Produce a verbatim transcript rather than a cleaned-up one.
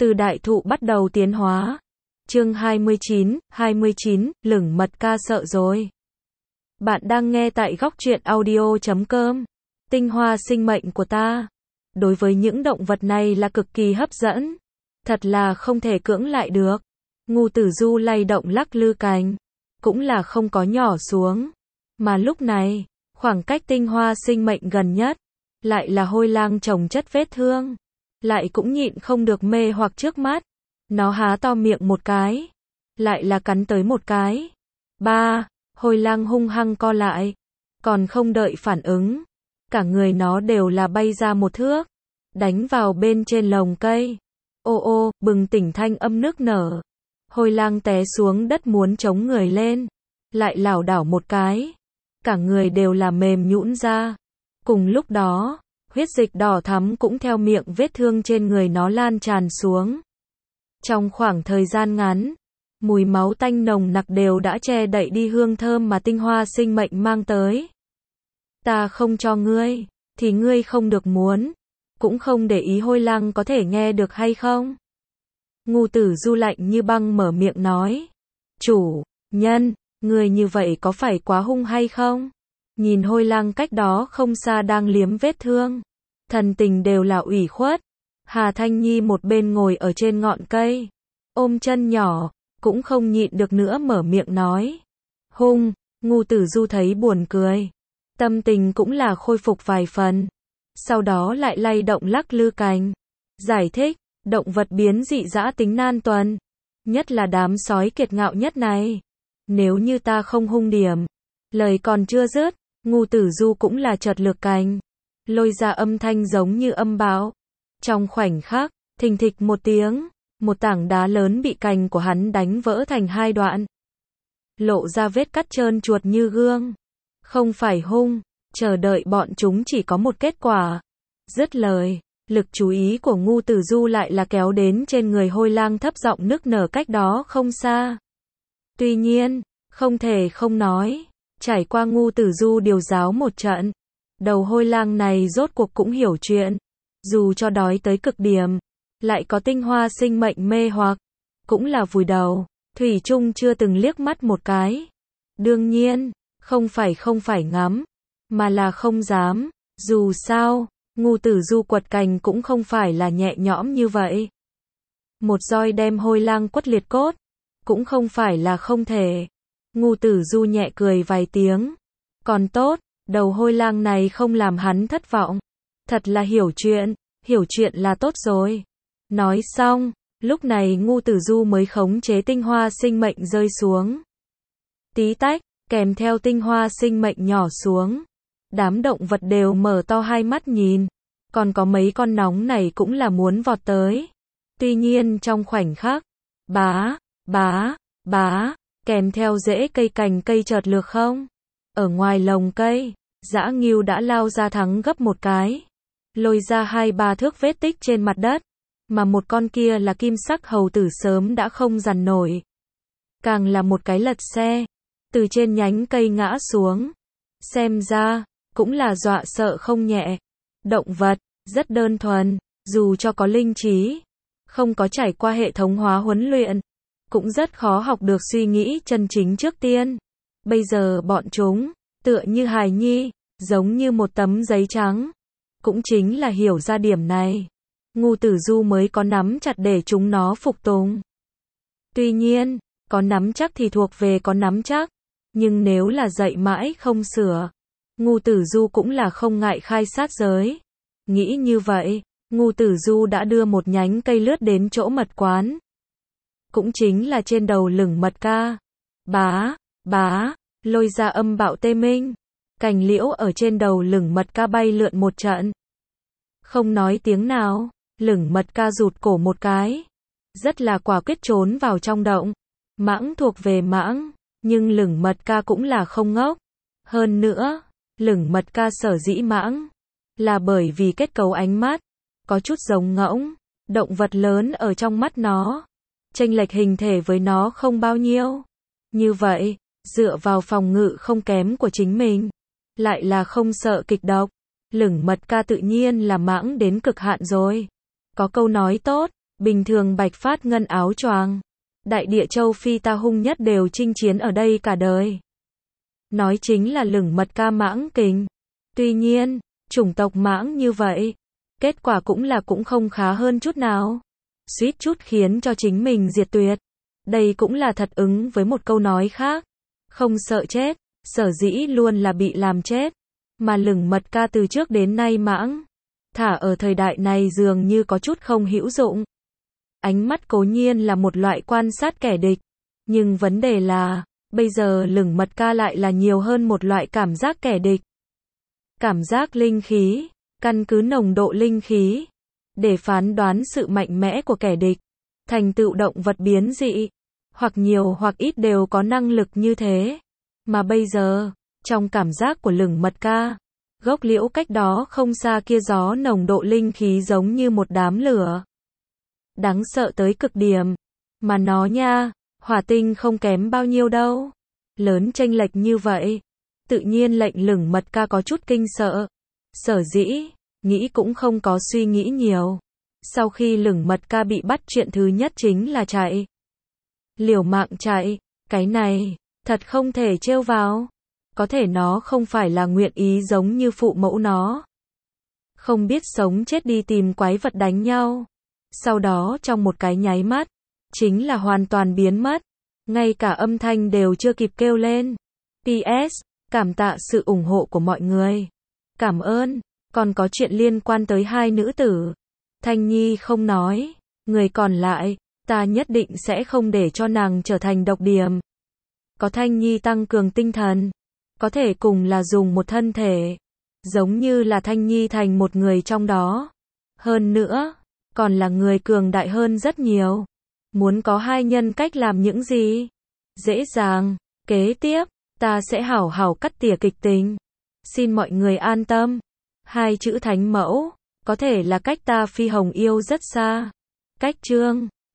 Từ đại thụ bắt đầu tiến hóa. Chương hai mươi chín, hai mươi chín, lửng mật ca sợ rồi. Bạn đang nghe tại góc truyện audio chấm com. Tinh hoa sinh mệnh của ta. Đối với những động vật này là cực kỳ hấp dẫn. Thật là không thể cưỡng lại được. Ngưu Tử Du lay động lắc lư cành. Cũng là không có nhỏ xuống. Mà lúc này, khoảng cách tinh hoa sinh mệnh gần nhất, lại là hôi lang chồng chất vết thương. Lại cũng nhịn không được mê hoặc trước mắt. Nó há to miệng một cái. Lại là cắn tới một cái. Ba, hôi lang hung hăng co lại. Còn không đợi phản ứng. Cả người nó đều là bay ra một thước. Đánh vào bên trên lồng cây. Ô ô, bừng tỉnh thanh âm nước nở. Hôi lang té xuống đất muốn chống người lên. Lại lảo đảo một cái. Cả người đều là mềm nhũn ra. Cùng lúc đó, huyết dịch đỏ thắm cũng theo miệng vết thương trên người nó lan tràn xuống. Trong khoảng thời gian ngắn, mùi máu tanh nồng nặc đều đã che đậy đi hương thơm mà tinh hoa sinh mệnh mang tới. Ta không cho ngươi, thì ngươi không được muốn, cũng không để ý hôi lang có thể nghe được hay không. Ngưu Tử Du lạnh như băng mở miệng nói. Chủ nhân, ngươi như vậy có phải quá hung hay không? Nhìn hôi lang cách đó không xa đang liếm vết thương. Thần tình đều là ủy khuất. Hà Thanh Nhi một bên ngồi ở trên ngọn cây. Ôm chân nhỏ, cũng không nhịn được nữa mở miệng nói. Hung, Ngưu Tử Du thấy buồn cười. Tâm tình cũng là khôi phục vài phần. Sau đó lại lay động lắc lư cành. Giải thích, động vật biến dị dã tính nan tuần. Nhất là đám sói kiệt ngạo nhất này. Nếu như ta không hung điểm. Lời còn chưa dứt, Ngưu Tử Du cũng là chợt lược cành. Lôi ra âm thanh giống như âm bão. Trong khoảnh khắc, thình thịch một tiếng, một tảng đá lớn bị cành của hắn đánh vỡ thành hai đoạn. Lộ ra vết cắt trơn chuột như gương. Không phải hung, chờ đợi bọn chúng chỉ có một kết quả. Dứt lời, lực chú ý của Ngưu Tử Du lại là kéo đến trên người hôi lang thấp giọng nức nở cách đó không xa. Tuy nhiên, không thể không nói, trải qua Ngưu Tử Du điều giáo một trận, đầu hôi lang này rốt cuộc cũng hiểu chuyện. Dù cho đói tới cực điểm, lại có tinh hoa sinh mệnh mê hoặc, cũng là vùi đầu, thủy chung chưa từng liếc mắt một cái. Đương nhiên, không phải không phải ngắm, mà là không dám. Dù sao, Ngưu Tử Du quật cành cũng không phải là nhẹ nhõm như vậy. Một roi đem hôi lang quất liệt cốt, cũng không phải là không thể. Ngưu Tử Du nhẹ cười vài tiếng. Còn tốt, đầu hôi lang này không làm hắn thất vọng. Thật là hiểu chuyện, hiểu chuyện là tốt rồi. Nói xong, lúc này Ngưu Tử Du mới khống chế tinh hoa sinh mệnh rơi xuống. Tí tách, kèm theo tinh hoa sinh mệnh nhỏ xuống. Đám động vật đều mở to hai mắt nhìn. Còn có mấy con nóng này cũng là muốn vọt tới. Tuy nhiên trong khoảnh khắc, bá, bá, bá, kèm theo rễ cây cành cây chợt lược không. Ở ngoài lồng cây, dã ngưu đã lao ra thắng gấp một cái. Lôi ra hai ba thước vết tích trên mặt đất. Mà một con kia là kim sắc hầu tử sớm đã không dằn nổi. Càng là một cái lật xe. Từ trên nhánh cây ngã xuống. Xem ra, cũng là dọa sợ không nhẹ. Động vật, rất đơn thuần, dù cho có linh trí. Không có trải qua hệ thống hóa huấn luyện. Cũng rất khó học được suy nghĩ chân chính trước tiên. Bây giờ bọn chúng, tựa như hài nhi, giống như một tấm giấy trắng. Cũng chính là hiểu ra điểm này. Ngưu Tử Du mới có nắm chặt để chúng nó phục tùng. Tuy nhiên, có nắm chắc thì thuộc về có nắm chắc. Nhưng nếu là dạy mãi không sửa, Ngưu Tử Du cũng là không ngại khai sát giới. Nghĩ như vậy, Ngưu Tử Du đã đưa một nhánh cây lướt đến chỗ mật quán. Cũng chính là trên đầu lửng mật ca. Bá, bá, lôi ra âm bạo tê minh. Cành liễu ở trên đầu lửng mật ca bay lượn một trận. Không nói tiếng nào, lửng mật ca rụt cổ một cái. Rất là quả quyết trốn vào trong động. Mãng thuộc về mãng, nhưng lửng mật ca cũng là không ngốc. Hơn nữa, lửng mật ca sở dĩ mãng, là bởi vì kết cấu ánh mắt, có chút giống ngỗng, động vật lớn ở trong mắt nó. Chênh lệch hình thể với nó không bao nhiêu. Như vậy, dựa vào phòng ngự không kém của chính mình, lại là không sợ kịch độc. Lửng mật ca tự nhiên là mãng đến cực hạn rồi. Có câu nói tốt, Bình thường bạch phát ngân áo choàng, đại địa châu Phi ta hung nhất đều chinh chiến ở đây cả đời. Nói chính là lửng mật ca Mãng Kình. Tuy nhiên, chủng tộc mãng như vậy, kết quả cũng là cũng không khá hơn chút nào. Suýt chút khiến cho chính mình diệt tuyệt. Đây cũng là thật ứng với một câu nói khác. Không sợ chết, sở dĩ luôn là bị làm chết. Mà lửng mật ca từ trước đến nay mãng, thả ở thời đại này dường như có chút không hữu dụng. Ánh mắt cố nhiên là một loại quan sát kẻ địch. Nhưng vấn đề là, bây giờ lửng mật ca lại là nhiều hơn một loại cảm giác kẻ địch. Cảm giác linh khí, căn cứ nồng độ linh khí, để phán đoán sự mạnh mẽ của kẻ địch. Thành tựu động vật biến dị, hoặc nhiều hoặc ít đều có năng lực như thế. Mà bây giờ, trong cảm giác của lửng mật ca, gốc liễu cách đó không xa kia gió nồng độ linh khí giống như một đám lửa. Đáng sợ tới cực điểm. Mà nó nha, hỏa tinh không kém bao nhiêu đâu. Lớn chênh lệch như vậy. Tự nhiên lệnh lửng mật ca có chút kinh sợ. Sở dĩ, nghĩ cũng không có suy nghĩ nhiều. Sau khi lửng mật ca bị bắt chuyện thứ nhất chính là chạy. Liều mạng chạy, cái này, thật không thể trêu vào. Có thể nó không phải là nguyện ý giống như phụ mẫu nó. Không biết sống chết đi tìm quái vật đánh nhau. Sau đó trong một cái nháy mắt, chính là hoàn toàn biến mất. Ngay cả âm thanh đều chưa kịp kêu lên. pê ét, cảm tạ sự ủng hộ của mọi người. Cảm ơn, còn có chuyện liên quan tới hai nữ tử. Thanh Nhi không nói, người còn lại, ta nhất định sẽ không để cho nàng trở thành độc điểm. Có Thanh Nhi tăng cường tinh thần, có thể cùng là dùng một thân thể, giống như là Thanh Nhi thành một người trong đó. Hơn nữa, còn là người cường đại hơn rất nhiều. Muốn có hai nhân cách làm những gì? Dễ dàng, kế tiếp, ta sẽ hảo hảo cắt tỉa kịch tính. Xin mọi người an tâm. Hai chữ thánh mẫu, có thể là cách ta phi hồng yêu rất xa. Cách chương